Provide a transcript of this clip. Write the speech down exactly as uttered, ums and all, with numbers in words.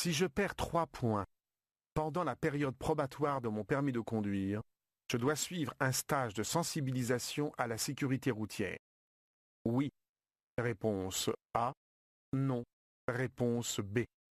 Si je perds trois points pendant la période probatoire de mon permis de conduire, je dois suivre un stage de sensibilisation à la sécurité routière. Oui. Réponse A. Non. Réponse B.